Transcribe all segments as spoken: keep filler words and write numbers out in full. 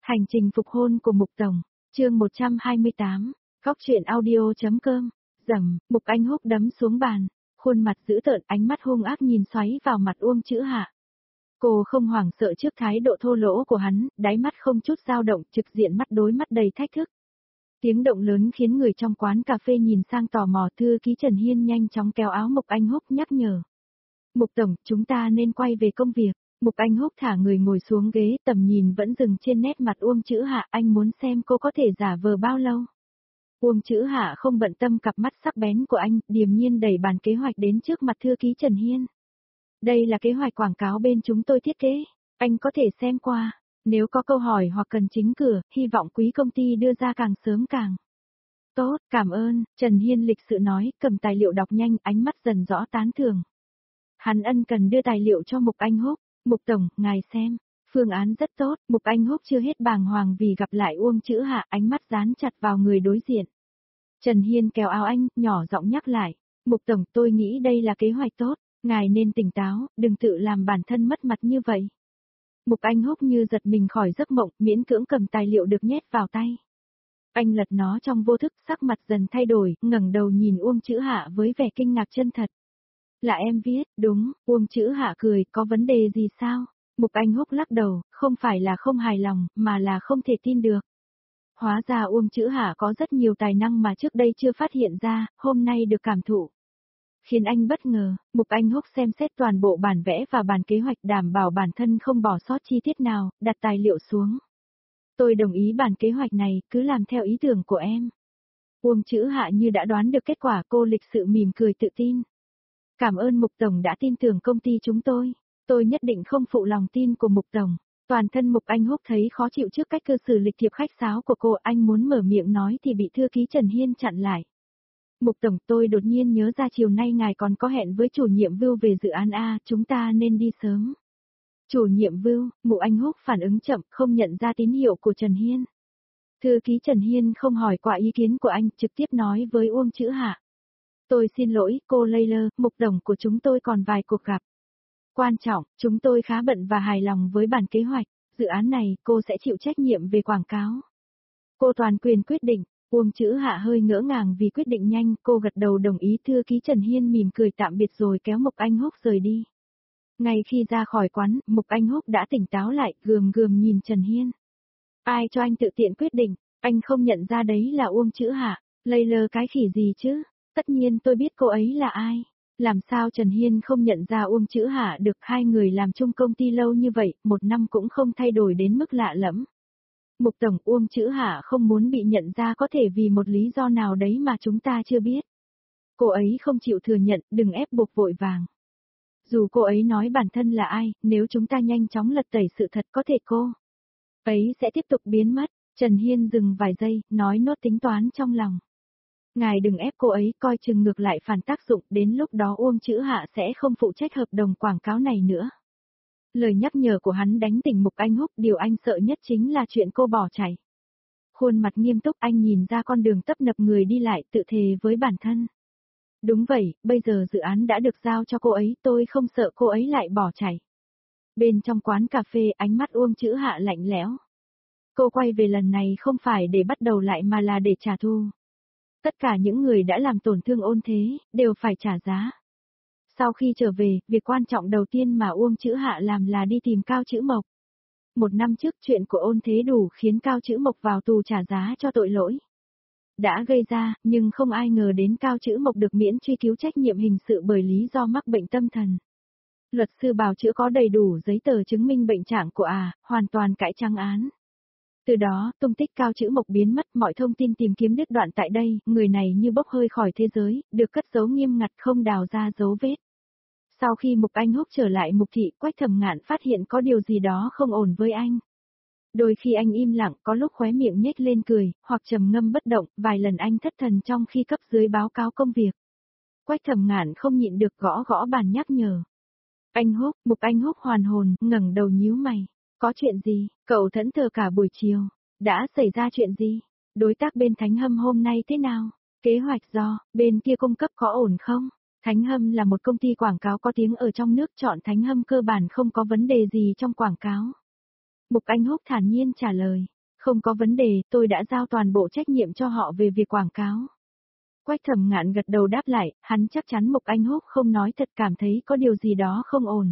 Hành trình phục hôn của Mục Tổng, chương một trăm hai mươi tám, góc truyện audio.com, rầm, Mục Anh Húc đấm xuống bàn, khuôn mặt dữ tợn, ánh mắt hung ác nhìn xoáy vào mặt Uông Chữ Hạ. Cô không hoảng sợ trước thái độ thô lỗ của hắn, đáy mắt không chút dao động, trực diện mắt đối mắt đầy thách thức. Tiếng động lớn khiến người trong quán cà phê nhìn sang tò mò. Thư ký Trần Hiên nhanh chóng kéo áo Mục Anh Húc nhắc nhở. Mục Tổng, chúng ta nên quay về công việc. Mục Anh Húc thả người ngồi xuống ghế, tầm nhìn vẫn dừng trên nét mặt Uông Chữ Hạ, anh muốn xem cô có thể giả vờ bao lâu. Uông Chữ Hạ không bận tâm cặp mắt sắc bén của anh, điềm nhiên đẩy bàn kế hoạch đến trước mặt thư ký Trần Hiên. Đây là kế hoạch quảng cáo bên chúng tôi thiết kế, anh có thể xem qua, nếu có câu hỏi hoặc cần chính cửa, hy vọng quý công ty đưa ra càng sớm càng tốt, cảm ơn, Trần Hiên lịch sự nói, cầm tài liệu đọc nhanh, ánh mắt dần rõ tán thưởng. Hắn ân cần đưa tài liệu cho Mục Anh Húc. Mục Tổng, ngài xem, phương án rất tốt. Mục Anh Húc chưa hết bàng hoàng vì gặp lại Uông Chữ Hạ, ánh mắt dán chặt vào người đối diện. Trần Hiên kéo áo anh, nhỏ giọng nhắc lại. Mục Tổng, tôi nghĩ đây là kế hoạch tốt, ngài nên tỉnh táo, đừng tự làm bản thân mất mặt như vậy. Mục Anh Húc như giật mình khỏi giấc mộng, miễn cưỡng cầm tài liệu được nhét vào tay. Anh lật nó trong vô thức, sắc mặt dần thay đổi, ngẩng đầu nhìn Uông Chữ Hạ với vẻ kinh ngạc chân thật. Là em viết, đúng, Uông Chữ Hạ cười, có vấn đề gì sao? Mục Anh Húc lắc đầu, không phải là không hài lòng, mà là không thể tin được. Hóa ra Uông Chữ Hạ có rất nhiều tài năng mà trước đây chưa phát hiện ra, hôm nay được cảm thụ. Khiến anh bất ngờ, Mục Anh Húc xem xét toàn bộ bản vẽ và bản kế hoạch, đảm bảo bản thân không bỏ sót chi tiết nào, đặt tài liệu xuống. Tôi đồng ý bản kế hoạch này, cứ làm theo ý tưởng của em. Uông Chữ Hạ như đã đoán được kết quả, cô lịch sự mỉm cười tự tin. Cảm ơn Mục Tổng đã tin tưởng công ty chúng tôi. Tôi nhất định không phụ lòng tin của Mục Tổng. Toàn thân Mục Anh Húc thấy khó chịu trước cách cư xử lịch thiệp khách sáo của cô. Anh muốn mở miệng nói thì bị thư ký Trần Hiên chặn lại. Mục Tổng, tôi đột nhiên nhớ ra chiều nay ngài còn có hẹn với chủ nhiệm Vưu về dự án A, chúng ta nên đi sớm. Chủ nhiệm Vưu, Mục Anh Húc phản ứng chậm, không nhận ra tín hiệu của Trần Hiên. Thư ký Trần Hiên không hỏi qua ý kiến của anh, trực tiếp nói với Uông Chữ Hạ. Tôi xin lỗi, cô Layler, Mục Tổng của chúng tôi còn vài cuộc gặp. Quan trọng, chúng tôi khá bận và hài lòng với bản kế hoạch, dự án này, cô sẽ chịu trách nhiệm về quảng cáo. Cô toàn quyền quyết định, Uông Chữ Hạ hơi ngỡ ngàng vì quyết định nhanh, cô gật đầu đồng ý. Thư ký Trần Hiên mỉm cười tạm biệt rồi kéo Mục Anh Húc rời đi. Ngay khi ra khỏi quán, Mục Anh Húc đã tỉnh táo lại, gườm gườm nhìn Trần Hiên. Ai cho anh tự tiện quyết định, anh không nhận ra đấy là Uông Chữ Hạ, Layler cái khỉ gì chứ? Tất nhiên tôi biết cô ấy là ai. Làm sao Trần Hiên không nhận ra Uông Chữ Hạ được, hai người làm chung công ty lâu như vậy, một năm cũng không thay đổi đến mức lạ lẫm. Mục Tổng, Uông Chữ Hạ không muốn bị nhận ra có thể vì một lý do nào đấy mà chúng ta chưa biết. Cô ấy không chịu thừa nhận, đừng ép buộc vội vàng. Dù cô ấy nói bản thân là ai, nếu chúng ta nhanh chóng lật tẩy sự thật có thể cô ấy sẽ tiếp tục biến mất. Trần Hiên dừng vài giây, nói nốt tính toán trong lòng. Ngài đừng ép cô ấy, coi chừng ngược lại phản tác dụng, đến lúc đó Uông Chữ Hạ sẽ không phụ trách hợp đồng quảng cáo này nữa. Lời nhắc nhở của hắn đánh tỉnh Mục Anh Húc, điều anh sợ nhất chính là chuyện cô bỏ chạy. Khuôn mặt nghiêm túc, anh nhìn ra con đường tấp nập người đi lại, tự thề với bản thân. Đúng vậy, bây giờ dự án đã được giao cho cô ấy, tôi không sợ cô ấy lại bỏ chạy. Bên trong quán cà phê, ánh mắt Uông Chữ Hạ lạnh lẽo. Cô quay về lần này không phải để bắt đầu lại mà là để trả thù. Tất cả những người đã làm tổn thương Ôn Thế, đều phải trả giá. Sau khi trở về, việc quan trọng đầu tiên mà Uông Chữ Hạ làm là đi tìm Cao Chữ Mộc. Một năm trước chuyện của Ôn Thế đủ khiến Cao Chữ Mộc vào tù trả giá cho tội lỗi đã gây ra, nhưng không ai ngờ đến Cao Chữ Mộc được miễn truy cứu trách nhiệm hình sự bởi lý do mắc bệnh tâm thần. Luật sư bào chữa có đầy đủ giấy tờ chứng minh bệnh trạng của à, hoàn toàn cãi trắng án. Từ đó, tung tích Cao Chữ Mộc biến mất, mọi thông tin tìm kiếm đứt đoạn tại đây, người này như bốc hơi khỏi thế giới, được cất giấu nghiêm ngặt không đào ra dấu vết. Sau khi Mục Anh Húc trở lại Mục Thị, Quách Thẩm Ngạn phát hiện có điều gì đó không ổn với anh. Đôi khi anh im lặng, có lúc khóe miệng nhếch lên cười, hoặc trầm ngâm bất động, vài lần anh thất thần trong khi cấp dưới báo cáo công việc. Quách Thẩm Ngạn không nhịn được gõ gõ bàn nhắc nhở. Anh Húc, Mục Anh Húc hoàn hồn, ngẩng đầu nhíu mày. Có chuyện gì? Cậu thẫn thờ cả buổi chiều. Đã xảy ra chuyện gì? Đối tác bên Thánh Hâm hôm nay thế nào? Kế hoạch do, bên kia cung cấp có ổn không? Thánh Hâm là một công ty quảng cáo có tiếng ở trong nước, chọn Thánh Hâm cơ bản không có vấn đề gì trong quảng cáo. Mục Anh Húc thản nhiên trả lời. Không có vấn đề, tôi đã giao toàn bộ trách nhiệm cho họ về việc quảng cáo. Quách Thẩm Ngạn gật đầu đáp lại, hắn chắc chắn Mục Anh Húc không nói thật, cảm thấy có điều gì đó không ổn.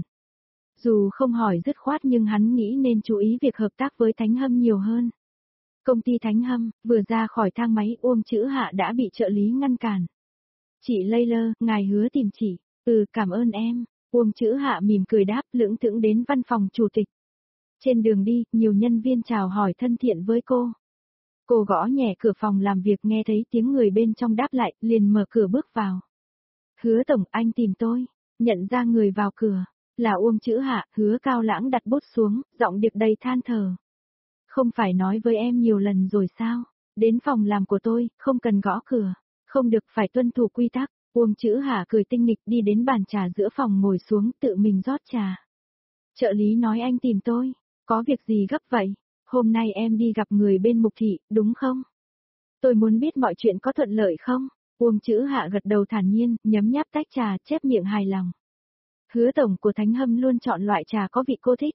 Dù không hỏi dứt khoát nhưng hắn nghĩ nên chú ý việc hợp tác với Thánh Hâm nhiều hơn. Công ty Thánh Hâm, vừa ra khỏi thang máy Uông Chữ Hạ đã bị trợ lý ngăn cản. Chị Layla, ngài hứa tìm chị. Ừ, cảm ơn em. Uông Chữ Hạ mỉm cười đáp, lững thững đến văn phòng chủ tịch. Trên đường đi, nhiều nhân viên chào hỏi thân thiện với cô. Cô gõ nhẹ cửa phòng làm việc, nghe thấy tiếng người bên trong đáp lại, liền mở cửa bước vào. Hứa tổng, anh tìm tôi. Nhận ra người vào cửa, là Uông Chữ Hạ. Hứa Cao Lãng đặt bút xuống, giọng điệp đầy than thở. Không phải nói với em nhiều lần rồi sao? Đến phòng làm của tôi, không cần gõ cửa. Không được, phải tuân thủ quy tắc. Uông Chữ Hạ cười tinh nghịch đi đến bàn trà giữa phòng ngồi xuống tự mình rót trà. Trợ lý nói anh tìm tôi. Có việc gì gấp vậy? Hôm nay em đi gặp người bên Mục thị, đúng không? Tôi muốn biết mọi chuyện có thuận lợi không? Uông Chữ Hạ gật đầu thản nhiên, nhấm nháp tách trà, chép miệng hài lòng. Hứa tổng của Thánh Hâm luôn chọn loại trà có vị cô thích.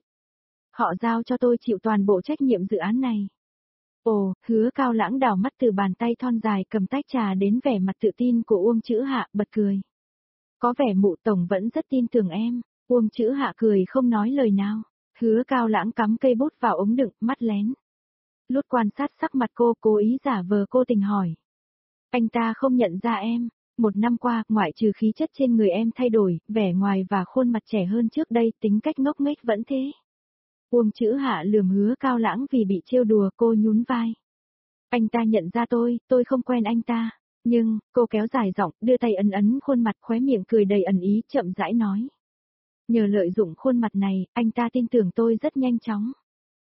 Họ giao cho tôi chịu toàn bộ trách nhiệm dự án này. Ồ, Hứa Cao Lãng đảo mắt từ bàn tay thon dài cầm tách trà đến vẻ mặt tự tin của Uông Chữ Hạ, bật cười. Có vẻ Mụ tổng vẫn rất tin tưởng em. Uông Chữ Hạ cười không nói lời nào. Hứa Cao Lãng cắm cây bút vào ống đựng, mắt lén. Lút quan sát sắc mặt cô, cố ý giả vờ cô tình hỏi. Anh ta không nhận ra em. Một năm qua, ngoại trừ khí chất trên người em thay đổi, vẻ ngoài và khuôn mặt trẻ hơn trước đây, tính cách ngốc nghếch vẫn thế. Uông Chữ Hạ lườm Hứa Cao Lãng vì bị trêu đùa, cô nhún vai. Anh ta nhận ra tôi, tôi không quen anh ta. Nhưng, cô kéo dài giọng, đưa tay ấn ấn khuôn mặt, khóe miệng cười đầy ẩn ý, chậm rãi nói. Nhờ lợi dụng khuôn mặt này, anh ta tin tưởng tôi rất nhanh chóng.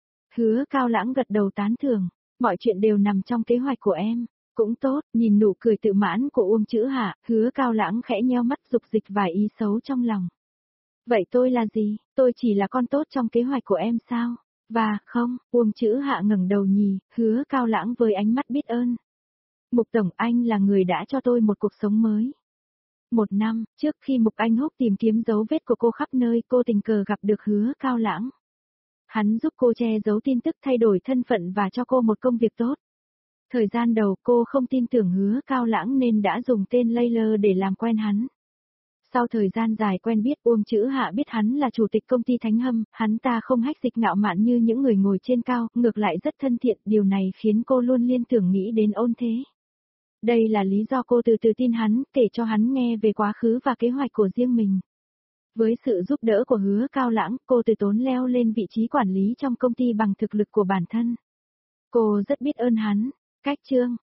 Hứa Cao Lãng gật đầu tán thưởng, mọi chuyện đều nằm trong kế hoạch của em. Cũng tốt, nhìn nụ cười tự mãn của Uông Chữ Hạ, Hứa Cao Lãng khẽ nheo mắt dục dịch vài ý xấu trong lòng. Vậy tôi là gì? Tôi chỉ là con tốt trong kế hoạch của em sao? Và, không, Uông Chữ Hạ ngẩng đầu nhì, Hứa Cao Lãng với ánh mắt biết ơn. Mục tổng, anh là người đã cho tôi một cuộc sống mới. Một năm, trước khi Mục Anh Húc tìm kiếm dấu vết của cô khắp nơi, cô tình cờ gặp được Hứa Cao Lãng. Hắn giúp cô che giấu tin tức, thay đổi thân phận và cho cô một công việc tốt. Thời gian đầu cô không tin tưởng Hứa Cao Lãng nên đã dùng tên Layla để làm quen hắn. Sau thời gian dài quen biết, Uông Chữ Hạ biết hắn là chủ tịch công ty Thánh Hâm, hắn ta không hách dịch ngạo mạn như những người ngồi trên cao, ngược lại rất thân thiện, điều này khiến cô luôn liên tưởng nghĩ đến Ôn Thế. Đây là lý do cô từ từ tin hắn, kể cho hắn nghe về quá khứ và kế hoạch của riêng mình. Với sự giúp đỡ của Hứa Cao Lãng, cô từ tốn leo lên vị trí quản lý trong công ty bằng thực lực của bản thân. Cô rất biết ơn hắn. Cách chương